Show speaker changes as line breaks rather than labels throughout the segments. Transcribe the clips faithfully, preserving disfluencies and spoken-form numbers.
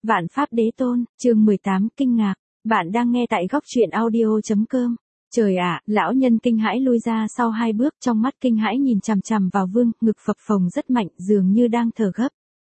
Vạn Pháp Đế Tôn, chương mười tám, kinh ngạc. Bạn đang nghe tại góc truyện audio chấm com. Trời ạ, lão nhân kinh hãi lui ra sau hai bước, trong mắt kinh hãi nhìn chằm chằm vào Vương, ngực phập phồng rất mạnh, dường như đang thở gấp.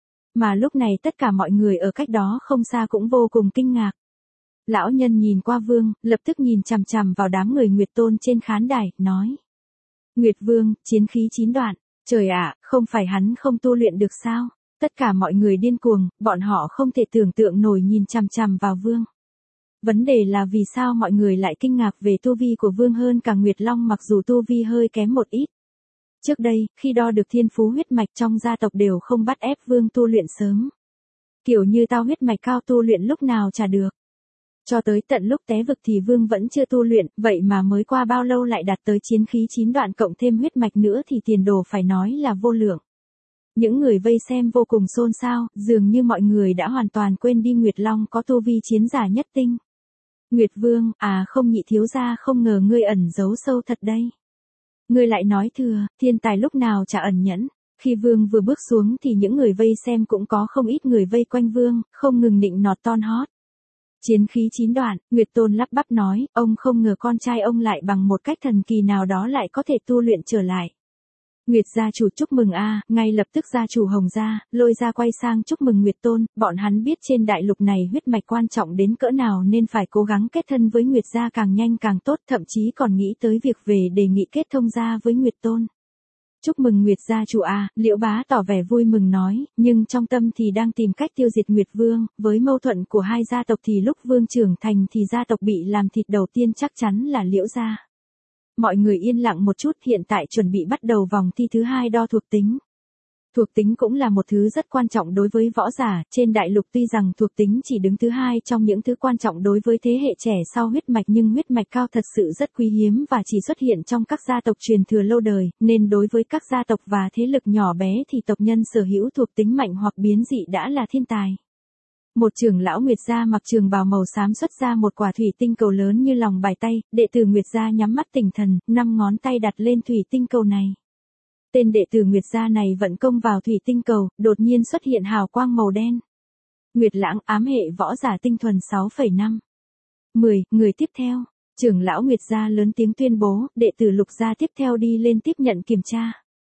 Mà lúc này tất cả mọi người ở cách đó không xa cũng vô cùng kinh ngạc. Lão nhân nhìn qua Vương, lập tức nhìn chằm chằm vào đám người Nguyệt Tôn trên khán đài, nói. Nguyệt Vương, chiến khí chín đoạn. Trời ạ, không phải hắn không tu luyện được sao? Tất cả mọi người điên cuồng, bọn họ không thể tưởng tượng nổi nhìn chằm chằm vào Vương. Vấn đề là vì sao mọi người lại kinh ngạc về tu vi của Vương hơn cả Nguyệt Long mặc dù tu vi hơi kém một ít. Trước đây, khi đo được thiên phú huyết mạch trong gia tộc đều không bắt ép Vương tu luyện sớm. Kiểu như tao huyết mạch cao tu luyện lúc nào chả được. Cho tới tận lúc té vực thì Vương vẫn chưa tu luyện, vậy mà mới qua bao lâu lại đạt tới chiến khí chín đoạn cộng thêm huyết mạch nữa thì tiền đồ phải nói là vô lượng. Những người vây xem vô cùng xôn xao, dường như mọi người đã hoàn toàn quên đi Nguyệt Long có tu vi chiến giả nhất tinh. Nguyệt Vương, à không nhị thiếu gia không ngờ ngươi ẩn giấu sâu thật đây. Ngươi lại nói thừa, thiên tài lúc nào chả ẩn nhẫn. Khi Vương vừa bước xuống thì những người vây xem cũng có không ít người vây quanh Vương, không ngừng nịnh nọt ton hót. Chiến khí chín đoạn, Nguyệt Tôn lắp bắp nói, ông không ngờ con trai ông lại bằng một cách thần kỳ nào đó lại có thể tu luyện trở lại. Nguyệt gia chủ chúc mừng a, ngay lập tức gia chủ Hồng gia, Lôi gia quay sang chúc mừng Nguyệt Tôn, bọn hắn biết trên đại lục này huyết mạch quan trọng đến cỡ nào nên phải cố gắng kết thân với Nguyệt gia càng nhanh càng tốt, thậm chí còn nghĩ tới việc về đề nghị kết thông gia với Nguyệt Tôn. Chúc mừng Nguyệt gia chủ a, Liễu Bá tỏ vẻ vui mừng nói, nhưng trong tâm thì đang tìm cách tiêu diệt Nguyệt Vương, với mâu thuẫn của hai gia tộc thì lúc Vương trưởng thành thì gia tộc bị làm thịt đầu tiên chắc chắn là Liễu gia. Mọi người yên lặng một chút, hiện tại chuẩn bị bắt đầu vòng thi thứ hai đo thuộc tính. Thuộc tính cũng là một thứ rất quan trọng đối với võ giả, trên đại lục tuy rằng thuộc tính chỉ đứng thứ hai trong những thứ quan trọng đối với thế hệ trẻ sau huyết mạch nhưng huyết mạch cao thật sự rất quý hiếm và chỉ xuất hiện trong các gia tộc truyền thừa lâu đời, nên đối với các gia tộc và thế lực nhỏ bé thì tộc nhân sở hữu thuộc tính mạnh hoặc biến dị đã là thiên tài. Một trưởng lão Nguyệt gia mặc trường bào màu xám xuất ra một quả thủy tinh cầu lớn như lòng bàn tay, đệ tử Nguyệt gia nhắm mắt tỉnh thần, năm ngón tay đặt lên thủy tinh cầu này. Tên đệ tử Nguyệt gia này vận công vào thủy tinh cầu, đột nhiên xuất hiện hào quang màu đen. Nguyệt Lãng ám hệ võ giả tinh thuần sáu phẩy năm. mười, người tiếp theo. Trưởng lão Nguyệt gia lớn tiếng tuyên bố, đệ tử Lục gia tiếp theo đi lên tiếp nhận kiểm tra.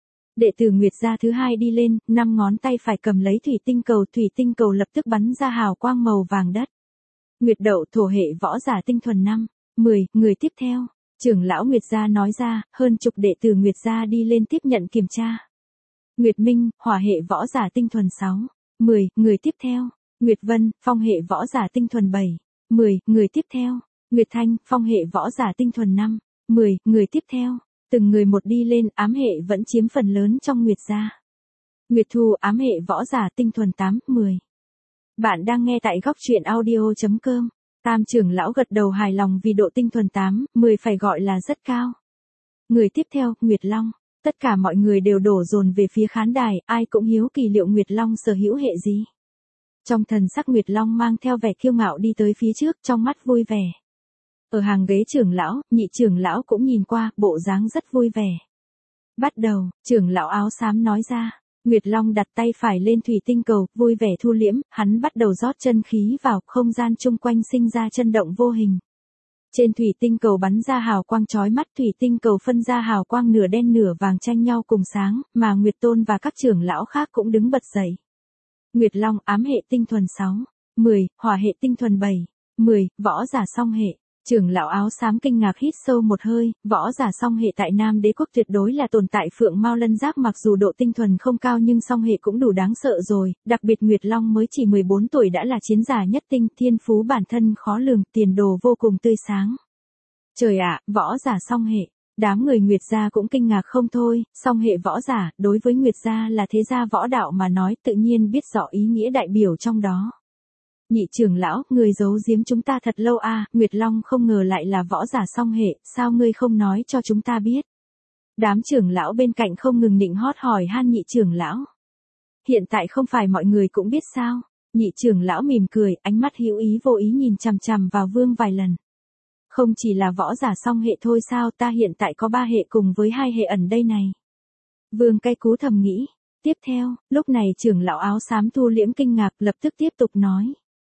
Đệ tử Nguyệt gia thứ hai đi lên, năm ngón tay phải cầm lấy thủy tinh cầu, thủy tinh cầu lập tức bắn ra hào quang màu vàng đất. Nguyệt Đậu thổ hệ võ giả tinh thuần năm. mười, người tiếp theo. Trưởng lão Nguyệt gia nói ra, hơn chục đệ tử Nguyệt gia đi lên tiếp nhận kiểm tra. Nguyệt Minh, hỏa hệ võ giả tinh thuần sáu. mười, người tiếp theo. Nguyệt Vân, phong hệ võ giả tinh thuần bảy. mười, người tiếp theo. Nguyệt Thanh, phong hệ võ giả tinh thuần năm. mười, người tiếp theo. Từng người một đi lên, ám hệ vẫn chiếm phần lớn trong Nguyệt gia. Nguyệt Thu, ám hệ võ giả tinh thuần tám, mười. Bạn đang nghe tại góc truyện audio chấm com. Tam trưởng lão gật đầu hài lòng vì độ tinh thuần tám, mười phải gọi là rất cao. Người tiếp theo, Nguyệt Long. Tất cả mọi người đều đổ dồn về phía khán đài, ai cũng hiếu kỳ liệu Nguyệt Long sở hữu hệ gì. Trong thần sắc Nguyệt Long mang theo vẻ kiêu ngạo đi tới phía trước, trong mắt vui vẻ. Ở hàng ghế trưởng lão, nhị trưởng lão cũng nhìn qua, bộ dáng rất vui vẻ. Bắt đầu, trưởng lão áo xám nói ra. Nguyệt Long đặt tay phải lên thủy tinh cầu, vui vẻ thu liễm, hắn bắt đầu rót chân khí vào, không gian chung quanh sinh ra chân động vô hình. Trên thủy tinh cầu bắn ra hào quang chói mắt, thủy tinh cầu phân ra hào quang nửa đen nửa vàng tranh nhau cùng sáng, mà Nguyệt Tôn và các trưởng lão khác cũng đứng bật dậy. Nguyệt Long ám hệ tinh thuần sáu, mười, hỏa hệ tinh thuần bảy, mười, võ giả song hệ. Trưởng lão áo xám kinh ngạc hít sâu một hơi, võ giả song hệ tại Nam Đế quốc tuyệt đối là tồn tại phượng mao lân giáp, mặc dù độ tinh thuần không cao nhưng song hệ cũng đủ đáng sợ rồi, đặc biệt Nguyệt Long mới chỉ mười bốn tuổi đã là chiến giả nhất tinh, thiên phú bản thân khó lường, tiền đồ vô cùng tươi sáng. Trời ạ, võ giả song hệ, đám người Nguyệt gia cũng kinh ngạc không thôi, song hệ võ giả, đối với Nguyệt gia là thế gia võ đạo mà nói, tự nhiên biết rõ ý nghĩa đại biểu trong đó. Nhị trưởng lão, người giấu giếm chúng ta thật lâu a, à, Nguyệt Long không ngờ lại là võ giả song hệ, sao ngươi không nói cho chúng ta biết? Đám trưởng lão bên cạnh không ngừng nịnh hót hỏi han nhị trưởng lão. Hiện tại không phải mọi người cũng biết sao? Nhị trưởng lão mỉm cười, ánh mắt hữu ý vô ý nhìn chằm chằm vào Vương vài lần. Không chỉ là võ giả song hệ thôi sao, ta hiện tại có ba hệ cùng với hai hệ ẩn đây này. Vương cay cú thầm nghĩ. Tiếp theo, lúc này trưởng lão áo xám thu liễm kinh ngạc lập tức tiếp tục nói.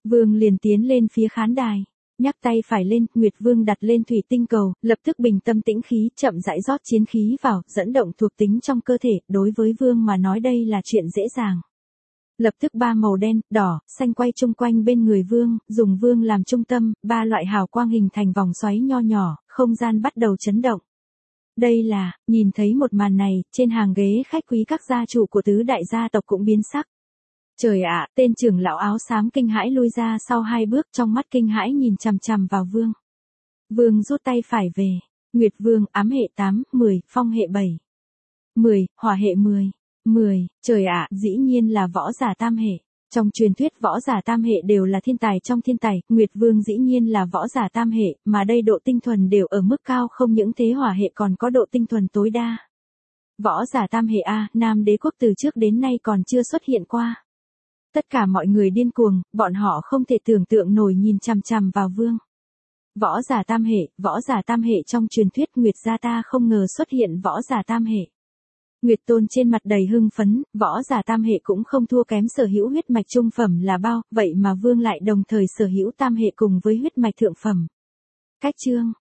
Vương liền tiến lên phía khán đài. Nhắc tay phải lên, Nguyệt Vương đặt lên thủy tinh cầu, lập tức bình tâm tĩnh khí, chậm rãi rót chiến khí vào, dẫn động thuộc tính trong cơ thể, đối với Vương mà nói đây là chuyện dễ dàng. Lập tức ba màu đen, đỏ, xanh quay chung quanh bên người Vương, dùng Vương làm trung tâm, ba loại hào quang hình thành vòng xoáy nho nhỏ, không gian bắt đầu chấn động. Đây là, nhìn thấy một màn này, trên hàng ghế khách quý các gia chủ của tứ đại gia tộc cũng biến sắc. Trời ạ, tên trưởng lão áo xám kinh hãi lui ra sau hai bước, trong mắt kinh hãi nhìn chằm chằm vào Vương. Vương rút tay phải về. Nguyệt Vương, ám hệ tám, mười, phong hệ bảy. mười, hỏa hệ mười. mười, trời ạ, dĩ nhiên là võ giả tam hệ. Trong truyền thuyết võ giả tam hệ đều là thiên tài trong thiên tài, Nguyệt Vương dĩ nhiên là võ giả tam hệ, mà đây độ tinh thuần đều ở mức cao, không những thế hỏa hệ còn có độ tinh thuần tối đa. Võ giả tam hệ A, Nam Đế quốc từ trước đến nay còn chưa xuất hiện qua. Tất cả mọi người điên cuồng, bọn họ không thể tưởng tượng nổi nhìn chằm chằm vào Vương. Võ giả tam hệ, võ giả tam hệ trong truyền thuyết Nguyệt gia ta không ngờ xuất hiện võ giả tam hệ. Nguyệt Tôn trên mặt đầy hưng phấn, võ giả tam hệ cũng không thua kém sở hữu huyết mạch trung phẩm là bao, vậy mà Vương lại đồng thời sở hữu tam hệ cùng với huyết mạch thượng phẩm. Cách chương